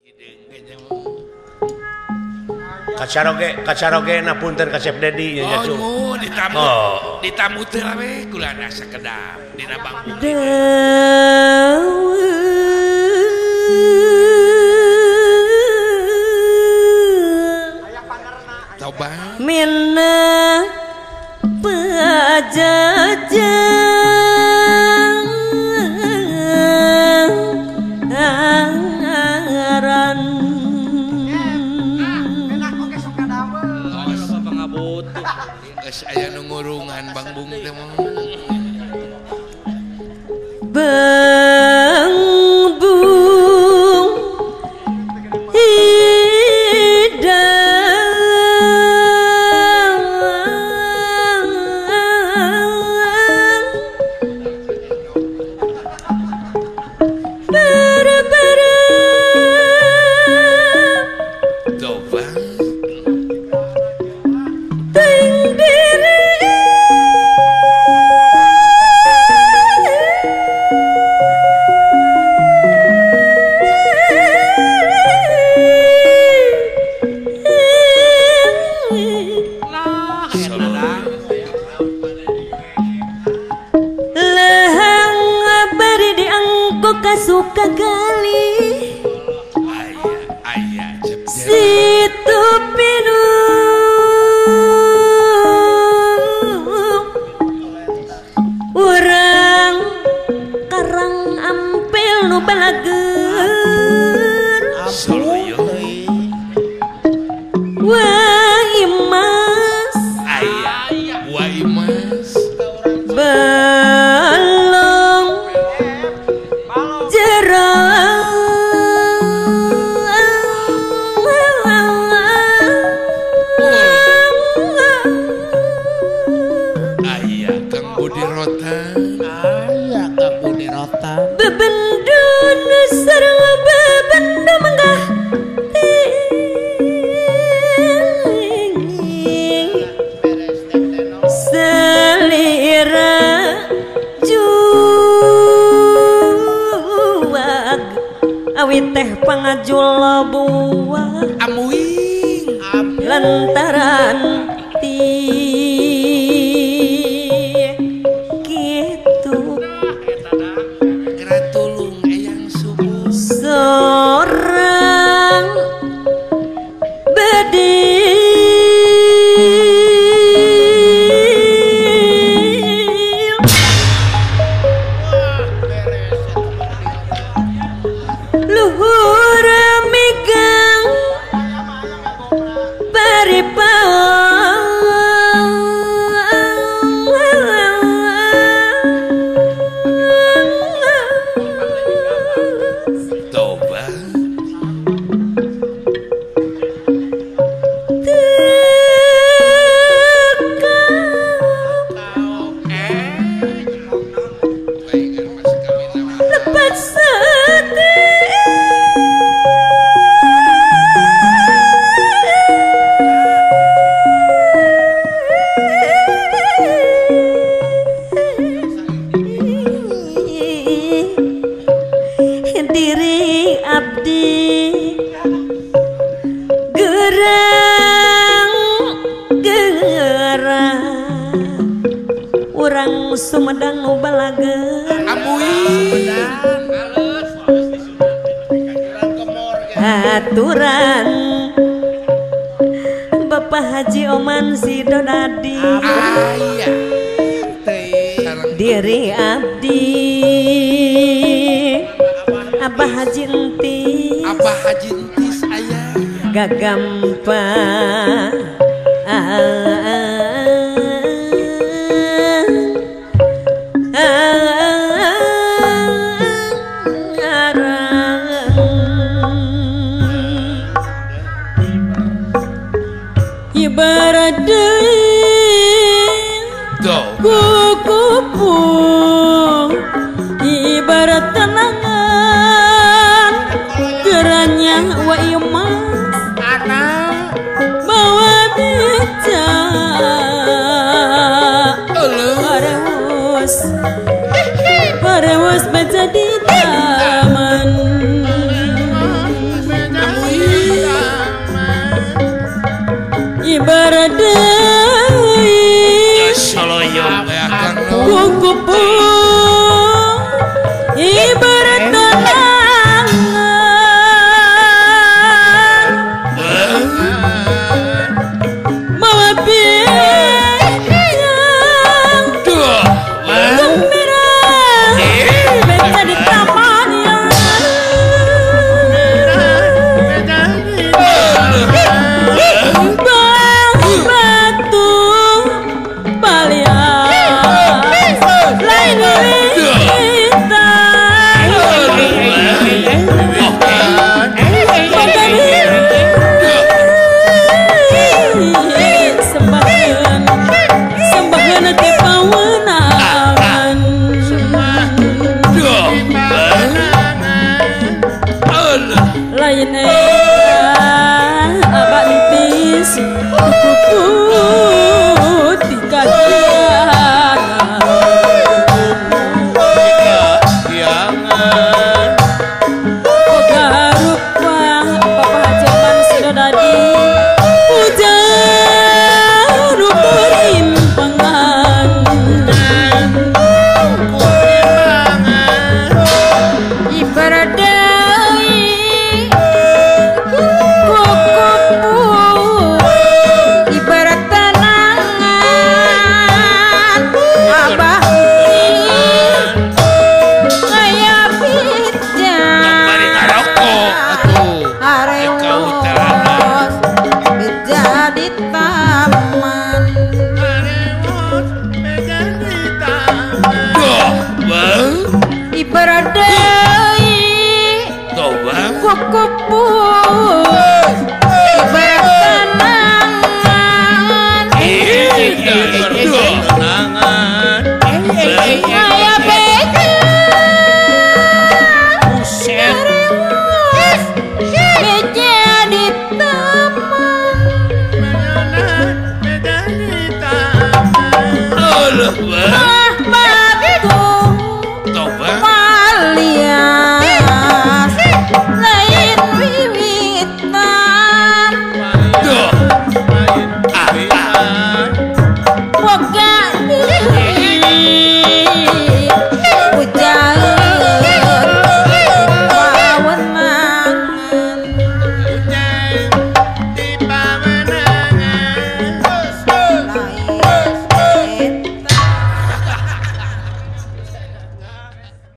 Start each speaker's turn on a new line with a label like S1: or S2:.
S1: Kacaroge na punten ka Chef Dedi nya Cu.
S2: Oh, ditamu teh we kulana sakedap dina bangku. Coba
S3: minna pajajaran
S2: geus aya nu ngurungan Bang Bung teh mah.
S3: Bang Bung suka gali
S2: aya
S3: situ pinu urang karang ampil nu balager wah imas
S2: aya wah imas
S3: bebendun sareng bebendu menggah selira juwag awit teh pangajul buah
S2: amuing
S3: lantaran seorang bedil luhur megang diri abdi gerang urang Sumedang nu balager aturan Bapak Haji Oman Sidodadi diri abdi Abah Haji Entis
S2: aya
S3: gagampa ibarat kukupu ibarat tenangan geranya wa iman bawa beca parewas baca di taman deui
S2: Soloyong
S3: kuku